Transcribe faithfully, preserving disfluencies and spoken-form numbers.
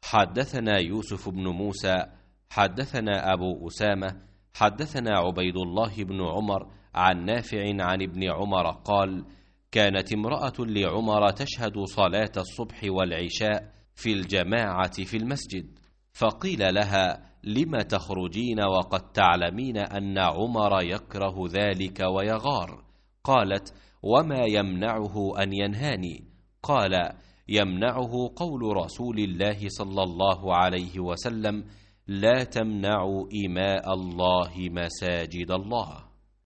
حدثنا يوسف بن موسى حدثنا أبو أسامة حدثنا عبيد الله بن عمر عن نافع عن ابن عمر قال: كانت امرأة لعمر تشهد صلاة الصبح والعشاء في الجماعة في المسجد، فقيل لها: لم تخرجين وقد تعلمين أن عمر يكره ذلك ويغار؟ قالت: وما يمنعه أن ينهاني؟ قال: يمنعه قول رسول الله صلى الله عليه وسلم: لا تمنعوا إماء الله مساجد الله.